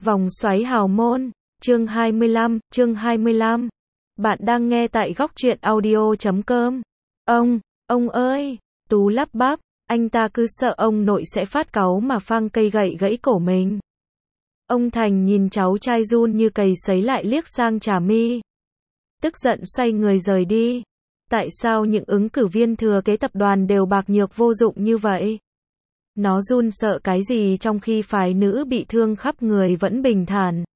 Vòng xoáy hào môn, chương 25. Bạn đang nghe tại góc truyện audio.com. Ông ơi, Tú lắp bắp, anh ta cứ sợ ông nội sẽ phát cáu mà phang cây gậy gãy cổ mình. Ông Thành nhìn cháu trai run như cầy sấy lại liếc sang Trà My. Tức giận xoay người rời đi. Tại sao những ứng cử viên thừa kế tập đoàn đều bạc nhược vô dụng như vậy? Nó run sợ cái gì trong khi phái nữ bị thương khắp người vẫn bình thản.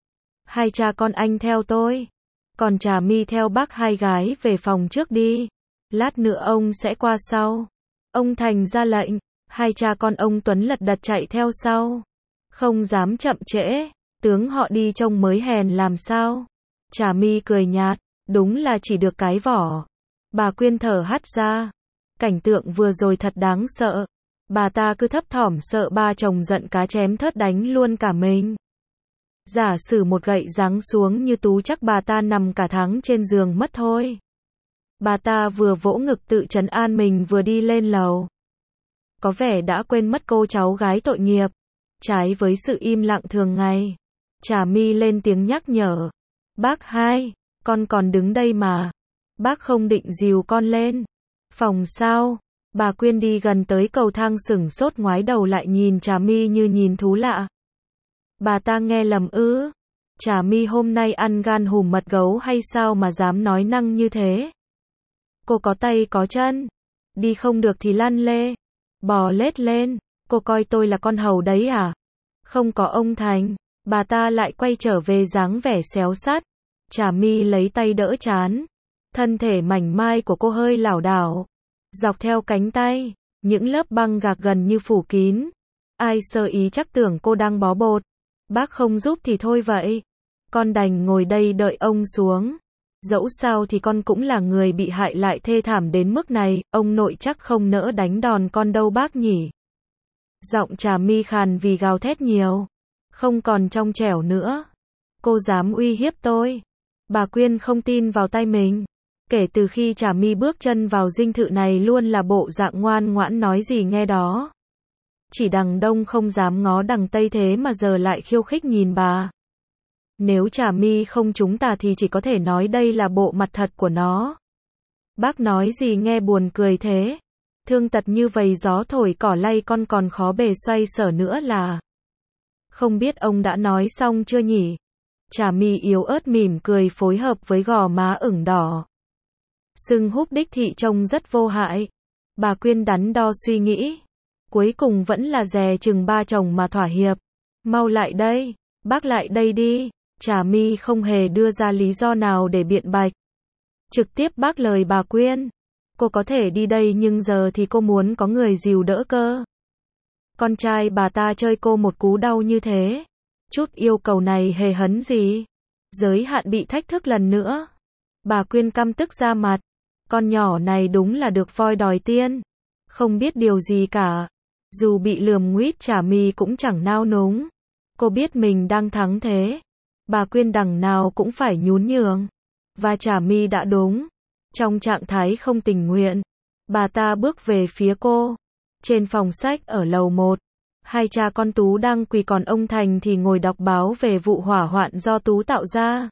Hai cha con anh theo tôi. Còn Trà My theo bác hai gái về phòng trước đi. Lát nữa ông sẽ qua sau. Ông Thành ra lệnh. Hai cha con ông Tuấn lật đật chạy theo sau. Không dám chậm trễ. Tướng họ đi trông mới hèn làm sao. Trà My cười nhạt. Đúng là chỉ được cái vỏ. Bà Quyên thở hắt ra. Cảnh tượng vừa rồi thật đáng sợ. Bà ta cứ thấp thỏm sợ ba chồng giận cá chém thớt đánh luôn cả mình. Giả sử một gậy giáng xuống như Tú chắc bà ta nằm cả tháng trên giường mất thôi. Bà ta vừa vỗ ngực tự trấn an mình vừa đi lên lầu. Có vẻ đã quên mất cô cháu gái tội nghiệp. Trái với sự im lặng thường ngày. Trà My lên tiếng nhắc nhở. Bác hai, con còn đứng đây mà. Bác không định dìu con lên. Phòng sao? Bà Quyên đi gần tới cầu thang sửng sốt ngoái đầu lại nhìn Trà My như nhìn thú lạ. Bà ta nghe lầm ư? Trà My hôm nay ăn gan hùm mật gấu hay sao mà dám nói năng như thế? Cô có tay có chân. Đi không được thì lăn lê. Bò lết lên. Cô coi tôi là con hầu đấy à? Không có ông Thành. Bà ta lại quay trở về dáng vẻ xéo sát. Trà My lấy tay đỡ trán. Thân thể mảnh mai của cô hơi lảo đảo. Dọc theo cánh tay, những lớp băng gạc gần như phủ kín. Ai sơ ý chắc tưởng cô đang bó bột. Bác không giúp thì thôi vậy. Con đành ngồi đây đợi ông xuống. Dẫu sao thì con cũng là người bị hại lại thê thảm đến mức này, ông nội chắc không nỡ đánh đòn con đâu bác nhỉ. Giọng Trà My khàn vì gào thét nhiều. Không còn trong trẻo nữa. Cô dám uy hiếp tôi. Bà Quyên không tin vào tay mình. Kể từ khi Trà My bước chân vào dinh thự này luôn là bộ dạng ngoan ngoãn nói gì nghe đó. Chỉ đằng đông không dám ngó đằng tây thế mà giờ lại khiêu khích nhìn bà. Nếu Trà My không trúng tà thì chỉ có thể nói đây là bộ mặt thật của nó. Bác nói gì nghe buồn cười thế. Thương tật như vầy gió thổi cỏ lay con còn khó bề xoay sở nữa là. Không biết ông đã nói xong chưa nhỉ? Trà My yếu ớt mỉm cười phối hợp với gò má ửng đỏ. Sưng húp đích thị trông rất vô hại. Bà Quyên đắn đo suy nghĩ. Cuối cùng vẫn là dè chừng ba chồng mà thỏa hiệp. Mau lại đây. Bác lại đây đi. Trà My không hề đưa ra lý do nào để biện bạch. Trực tiếp bác lời bà Quyên. Cô có thể đi đây nhưng giờ thì cô muốn có người dìu đỡ cơ. Con trai bà ta chơi cô một cú đau như thế. Chút yêu cầu này hề hấn gì. Giới hạn bị thách thức lần nữa. Bà Quyên căm tức ra mặt. Con nhỏ này đúng là được voi đòi tiên. Không biết điều gì cả. Dù bị lườm nguýt Trà My cũng chẳng nao núng. Cô biết mình đang thắng thế. Bà Quyên đằng nào cũng phải nhún nhường. Và Trà My đã đúng. Trong trạng thái không tình nguyện. Bà ta bước về phía cô. Trên phòng sách ở lầu 1. Hai cha con Tú đang quỳ còn ông Thành thì ngồi đọc báo về vụ hỏa hoạn do Tú tạo ra.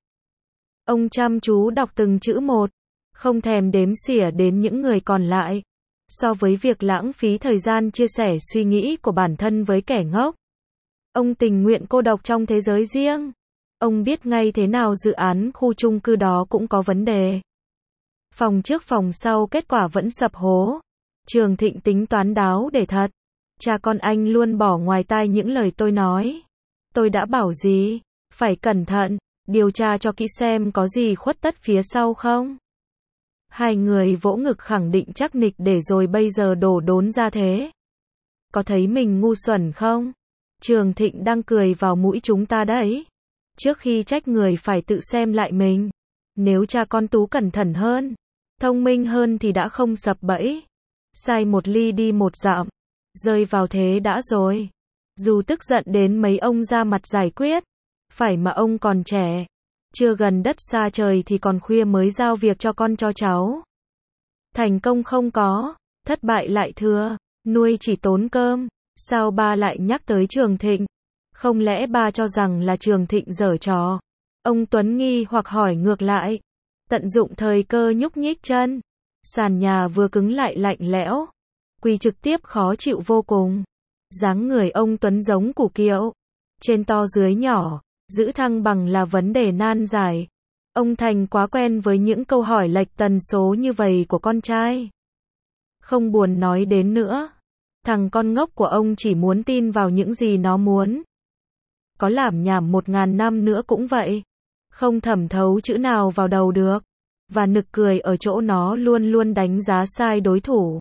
Ông chăm chú đọc từng chữ một, không thèm đếm xỉa đến những người còn lại. So với việc lãng phí thời gian chia sẻ suy nghĩ của bản thân với kẻ ngốc, ông tình nguyện cô độc trong thế giới riêng. Ông biết ngay thế nào dự án khu chung cư đó cũng có vấn đề. Phòng trước phòng sau kết quả vẫn sập hố. Trường Thịnh tính toán đáo để thật. Cha con anh luôn bỏ ngoài tai những lời tôi nói. Tôi đã bảo gì? Phải cẩn thận. Điều tra cho kỹ xem có gì khuất tất phía sau không? Hai người vỗ ngực khẳng định chắc nịch để rồi bây giờ đổ đốn ra thế. Có thấy mình ngu xuẩn không? Trường Thịnh đang cười vào mũi chúng ta đấy. Trước khi trách người phải tự xem lại mình. Nếu cha con Tú cẩn thận hơn, thông minh hơn thì đã không sập bẫy. Sai một ly đi một dặm. Rơi vào thế đã rồi. Dù tức giận đến mấy ông ra mặt giải quyết. Phải mà ông còn trẻ. Chưa gần đất xa trời thì còn khuya mới giao việc cho con cho cháu. Thành công không có. Thất bại lại thừa. Nuôi chỉ tốn cơm. Sao ba lại nhắc tới Trường Thịnh? Không lẽ ba cho rằng là Trường Thịnh giở trò? Ông Tuấn nghi hoặc hỏi ngược lại. Tận dụng thời cơ nhúc nhích chân. Sàn nhà vừa cứng lại lạnh lẽo. Quỳ trực tiếp khó chịu vô cùng. Dáng người ông Tuấn giống củ kiệu. Trên to dưới nhỏ, giữ thăng bằng là vấn đề nan giải. Ông Thành quá quen với những câu hỏi lệch tần số như vậy của con trai. Không buồn nói đến nữa. Thằng con ngốc của ông chỉ muốn tin vào những gì nó muốn. Có lảm nhảm 1000 năm nữa cũng vậy. Không thẩm thấu chữ nào vào đầu được. Và nực cười ở chỗ nó luôn luôn đánh giá sai đối thủ.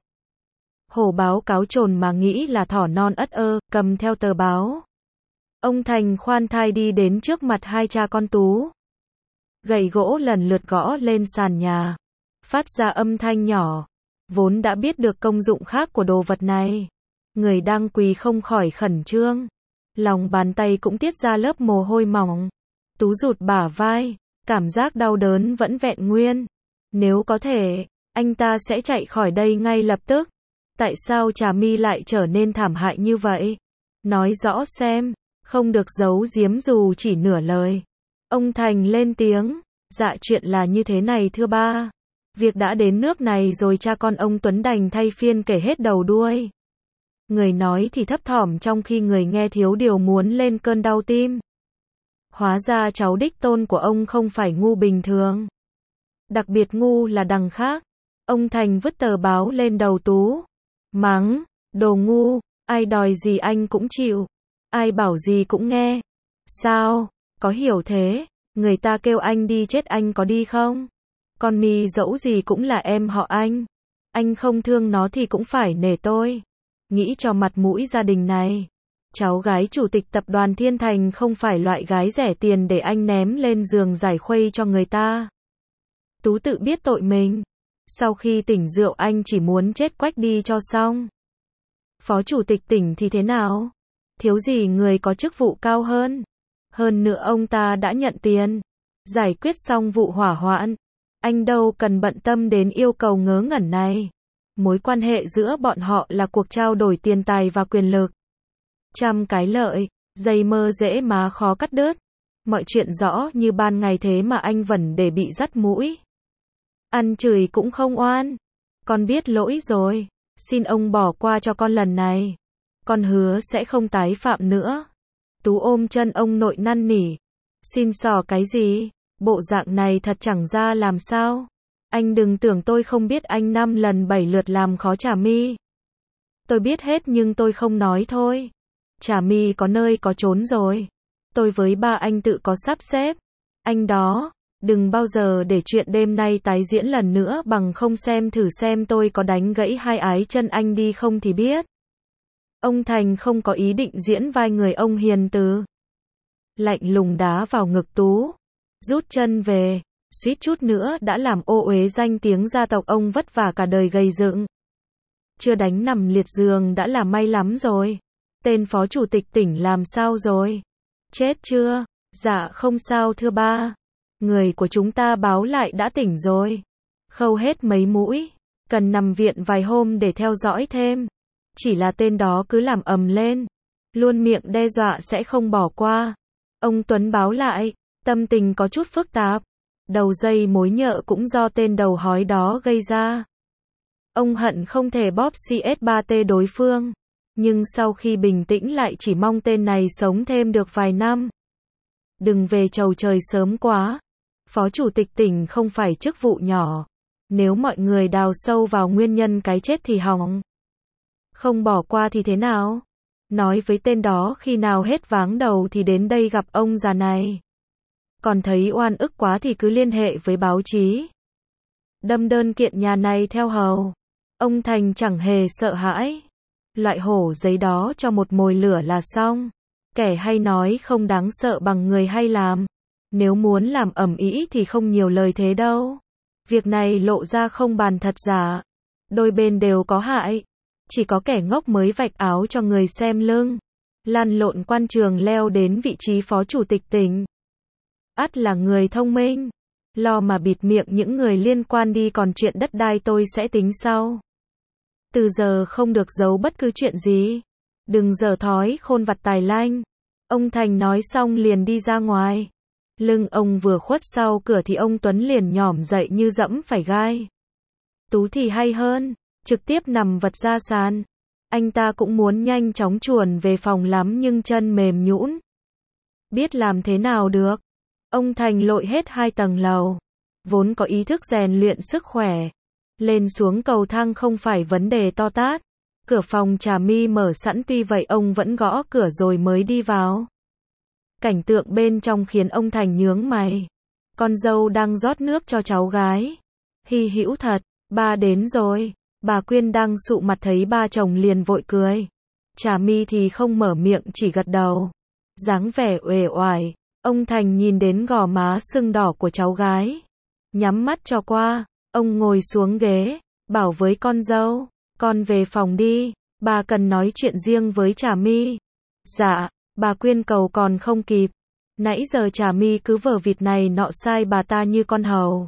Hổ báo cáo trồn mà nghĩ là thỏ non ất ơ, cầm theo tờ báo. Ông Thành khoan thai đi đến trước mặt hai cha con Tú. Gậy gỗ lần lượt gõ lên sàn nhà. Phát ra âm thanh nhỏ. Vốn đã biết được công dụng khác của đồ vật này. Người đang quỳ không khỏi khẩn trương. Lòng bàn tay cũng tiết ra lớp mồ hôi mỏng. Tú rụt bả vai. Cảm giác đau đớn vẫn vẹn nguyên. Nếu có thể, anh ta sẽ chạy khỏi đây ngay lập tức. Tại sao Trà My lại trở nên thảm hại như vậy? Nói rõ xem. Không được giấu giếm dù chỉ nửa lời. Ông Thành lên tiếng. Dạ chuyện là như thế này thưa ba. Việc đã đến nước này rồi cha con ông Tuấn đành thay phiên kể hết đầu đuôi. Người nói thì thấp thỏm trong khi người nghe thiếu điều muốn lên cơn đau tim. Hóa ra cháu đích tôn của ông không phải ngu bình thường. Đặc biệt ngu là đằng khác. Ông Thành vứt tờ báo lên đầu Tú. Mắng, đồ ngu, ai đòi gì anh cũng chịu. Ai bảo gì cũng nghe. Sao, có hiểu thế, người ta kêu anh đi chết anh có đi không? Con My dẫu gì cũng là em họ anh. Anh không thương nó thì cũng phải nể tôi. Nghĩ cho mặt mũi gia đình này. Cháu gái chủ tịch tập đoàn Thiên Thành không phải loại gái rẻ tiền để anh ném lên giường giải khuây cho người ta. Tú tự biết tội mình. Sau khi tỉnh rượu anh chỉ muốn chết quách đi cho xong. Phó chủ tịch tỉnh thì thế nào? Thiếu gì người có chức vụ cao hơn. Hơn nữa ông ta đã nhận tiền. Giải quyết xong vụ hỏa hoạn. Anh đâu cần bận tâm đến yêu cầu ngớ ngẩn này. Mối quan hệ giữa bọn họ là cuộc trao đổi tiền tài và quyền lực. Trăm cái lợi, dây mơ dễ má khó cắt đứt. Mọi chuyện rõ như ban ngày thế mà anh vẫn để bị dắt mũi. Ăn chửi cũng không oan. Con biết lỗi rồi. Xin ông bỏ qua cho con lần này. Con hứa sẽ không tái phạm nữa. Tú ôm chân ông nội năn nỉ. Xin xỏ cái gì? Bộ dạng này thật chẳng ra làm sao. Anh đừng tưởng tôi không biết anh 5 lần 7 lượt làm khó Trà My. Tôi biết hết nhưng tôi không nói thôi. Trà My có nơi có chốn rồi. Tôi với ba anh tự có sắp xếp. Anh đó, đừng bao giờ để chuyện đêm nay tái diễn lần nữa bằng không xem thử xem tôi có đánh gãy hai ái chân anh đi không thì biết. Ông Thành không có ý định diễn vai người ông hiền từ. Lạnh lùng đá vào ngực Tú. Rút chân về. Suýt chút nữa đã làm ô uế danh tiếng gia tộc ông vất vả cả đời gây dựng. Chưa đánh nằm liệt giường đã là may lắm rồi. Tên phó chủ tịch tỉnh làm sao rồi? Chết chưa? Dạ không sao thưa ba. Người của chúng ta báo lại đã tỉnh rồi. Khâu hết mấy mũi. Cần nằm viện vài hôm để theo dõi thêm. Chỉ là tên đó cứ làm ầm lên. Luôn miệng đe dọa sẽ không bỏ qua. Ông Tuấn báo lại. Tâm tình có chút phức tạp. Đầu dây mối nhợ cũng do tên đầu hói đó gây ra. Ông hận không thể bóp CS3T đối phương. Nhưng sau khi bình tĩnh lại chỉ mong tên này sống thêm được vài năm. Đừng về chầu trời sớm quá. Phó chủ tịch tỉnh không phải chức vụ nhỏ. Nếu mọi người đào sâu vào nguyên nhân cái chết thì hỏng. Không bỏ qua thì thế nào? Nói với tên đó khi nào hết váng đầu thì đến đây gặp ông già này. Còn thấy oan ức quá thì cứ liên hệ với báo chí. Đâm đơn kiện nhà này theo hầu. Ông Thành chẳng hề sợ hãi. Loại hổ giấy đó cho một mồi lửa là xong. Kẻ hay nói không đáng sợ bằng người hay làm. Nếu muốn làm ầm ĩ thì không nhiều lời thế đâu. Việc này lộ ra không bàn thật giả. Đôi bên đều có hại. Chỉ có kẻ ngốc mới vạch áo cho người xem lưng. Lăn lộn quan trường leo đến vị trí phó chủ tịch tỉnh. Ắt là người thông minh. Lo mà bịt miệng những người liên quan đi, còn chuyện đất đai tôi sẽ tính sau. Từ giờ không được giấu bất cứ chuyện gì. Đừng giở thói khôn vặt tài lanh. Ông Thành nói xong liền đi ra ngoài. Lưng ông vừa khuất sau cửa thì ông Tuấn liền nhỏm dậy như dẫm phải gai. Tú thì hay hơn, trực tiếp nằm vật ra sàn. Anh ta cũng muốn nhanh chóng chuồn về phòng lắm nhưng chân mềm nhũn. Biết làm thế nào được. Ông Thành lội hết 2 tầng lầu. Vốn có ý thức rèn luyện sức khỏe. Lên xuống cầu thang không phải vấn đề to tát. Cửa phòng Trà My mở sẵn tuy vậy ông vẫn gõ cửa rồi mới đi vào. Cảnh tượng bên trong khiến ông Thành nhướng mày. Con dâu đang rót nước cho cháu gái. Hy hữu thật, ba đến rồi. Bà Quyên đang sụ mặt thấy ba chồng liền vội cười. Trà My thì không mở miệng chỉ gật đầu. Dáng vẻ uể oải. Ông Thành nhìn đến gò má sưng đỏ của cháu gái. Nhắm mắt cho qua. Ông ngồi xuống ghế. Bảo với con dâu. Con về phòng đi. Bà cần nói chuyện riêng với Trà My. Dạ. Bà Quyên cầu còn không kịp. Nãy giờ Trà My cứ vờ vịt này nọ sai bà ta như con hầu.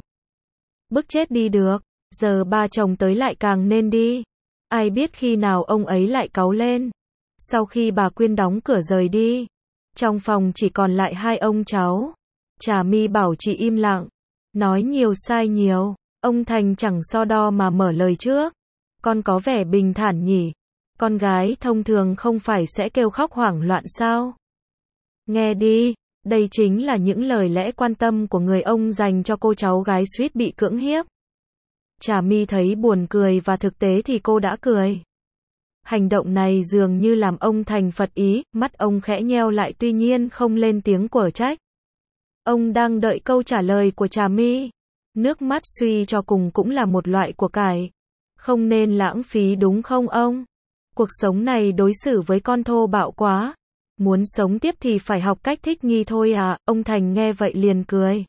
Bức chết đi được. Giờ ba chồng tới lại càng nên đi. Ai biết khi nào ông ấy lại cáu lên. Sau khi bà Quyên đóng cửa rời đi. Trong phòng chỉ còn lại 2 ông cháu. Trà My bảo chị im lặng. Nói nhiều sai nhiều. Ông Thành chẳng so đo mà mở lời trước. Con có vẻ bình thản nhỉ. Con gái thông thường không phải sẽ kêu khóc hoảng loạn sao? Nghe đi, đây chính là những lời lẽ quan tâm của người ông dành cho cô cháu gái suýt bị cưỡng hiếp. Trà My thấy buồn cười và thực tế thì cô đã cười. Hành động này dường như làm ông Thành phật ý, mắt ông khẽ nheo lại tuy nhiên không lên tiếng quở trách. Ông đang đợi câu trả lời của Trà My. Nước mắt suy cho cùng cũng là một loại của cải. Không nên lãng phí đúng không ông? Cuộc sống này đối xử với con thô bạo quá. Muốn sống tiếp thì phải học cách thích nghi thôi à, ông Thành nghe vậy liền cười.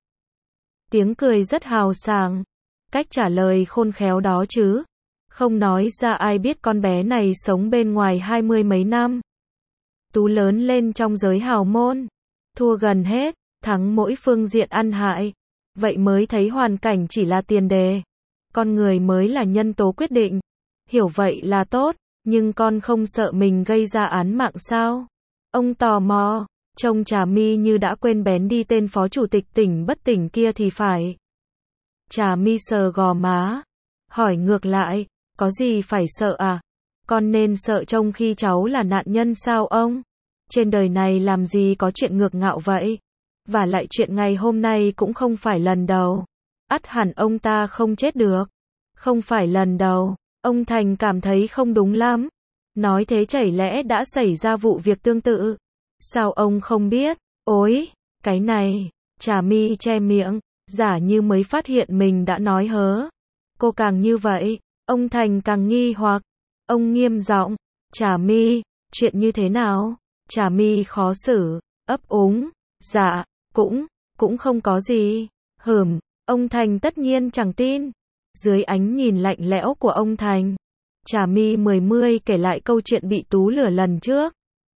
Tiếng cười rất hào sảng. Cách trả lời khôn khéo đó chứ. Không nói ra ai biết con bé này sống bên ngoài 20 mấy năm. Tú lớn lên trong giới hào môn. Thua gần hết, thắng mỗi phương diện ăn hại. Vậy mới thấy hoàn cảnh chỉ là tiền đề. Con người mới là nhân tố quyết định. Hiểu vậy là tốt, nhưng con không sợ mình gây ra án mạng sao? Ông tò mò, trông Trà My như đã quên bén đi tên phó chủ tịch tỉnh bất tỉnh kia thì phải. Trà My sờ gò má, hỏi ngược lại, có gì phải sợ à? Con nên sợ trông khi cháu là nạn nhân sao ông? Trên đời này làm gì có chuyện ngược ngạo vậy? Và lại chuyện ngày hôm nay cũng không phải lần đầu. Ắt hẳn ông ta không chết được. Không phải lần đầu. Ông Thành cảm thấy không đúng lắm. Nói thế chảy lẽ đã xảy ra vụ việc tương tự. Sao ông không biết? Ôi, cái này. Trà My che miệng, giả như mới phát hiện mình đã nói hớ. Cô càng như vậy, ông Thành càng nghi hoặc. Ông nghiêm giọng, Trà My, chuyện như thế nào? Trà My khó xử, ấp úng, dạ, cũng không có gì. Ông Thành tất nhiên chẳng tin. Dưới ánh nhìn lạnh lẽo của ông Thành, Trà My mười kể lại câu chuyện bị Tú lừa lần trước.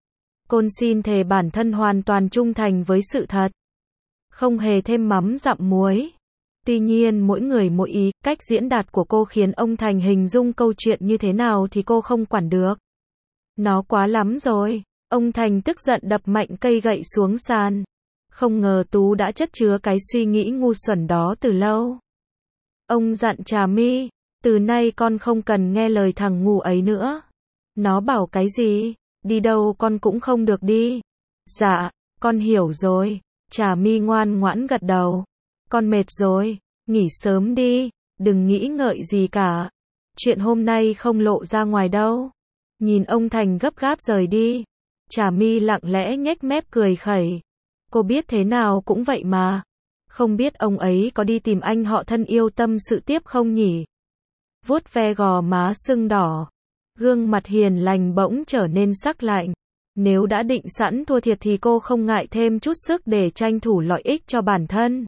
Côn xin thề bản thân hoàn toàn trung thành với sự thật. Không hề thêm mắm dặm muối. Tuy nhiên mỗi người mỗi ý, cách diễn đạt của cô khiến ông Thành hình dung câu chuyện như thế nào thì cô không quản được. Nó quá lắm rồi. Ông Thành tức giận đập mạnh cây gậy xuống sàn. Không ngờ Tú đã chất chứa cái suy nghĩ ngu xuẩn đó từ lâu. Ông dặn Trà My, từ nay con không cần nghe lời thằng ngu ấy nữa. Nó bảo cái gì, đi đâu con cũng không được đi. Dạ, con hiểu rồi. Trà My ngoan ngoãn gật đầu. Con mệt rồi, nghỉ sớm đi, đừng nghĩ ngợi gì cả. Chuyện hôm nay không lộ ra ngoài đâu. Nhìn ông Thành gấp gáp rời đi, Trà My lặng lẽ nhếch mép cười khẩy. Cô biết thế nào cũng vậy mà. Không biết ông ấy có đi tìm anh họ thân yêu tâm sự tiếp không nhỉ? Vuốt ve gò má sưng đỏ. Gương mặt hiền lành bỗng trở nên sắc lạnh. Nếu đã định sẵn thua thiệt thì cô không ngại thêm chút sức để tranh thủ lợi ích cho bản thân.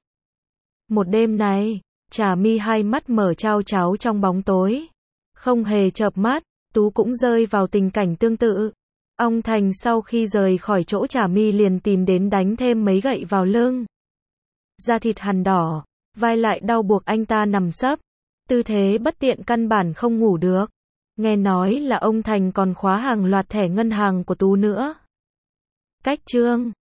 Một đêm này, Trà My hai mắt mở trao tráo trong bóng tối. Không hề chợp mắt, Tú cũng rơi vào tình cảnh tương tự. Ông Thành sau khi rời khỏi chỗ Trà My liền tìm đến đánh thêm mấy gậy vào lưng. Da thịt hằn đỏ, vai lại đau buộc anh ta nằm sấp. Tư thế bất tiện căn bản không ngủ được. Nghe nói là ông Thành còn khóa hàng loạt thẻ ngân hàng của Tú nữa. Cách chương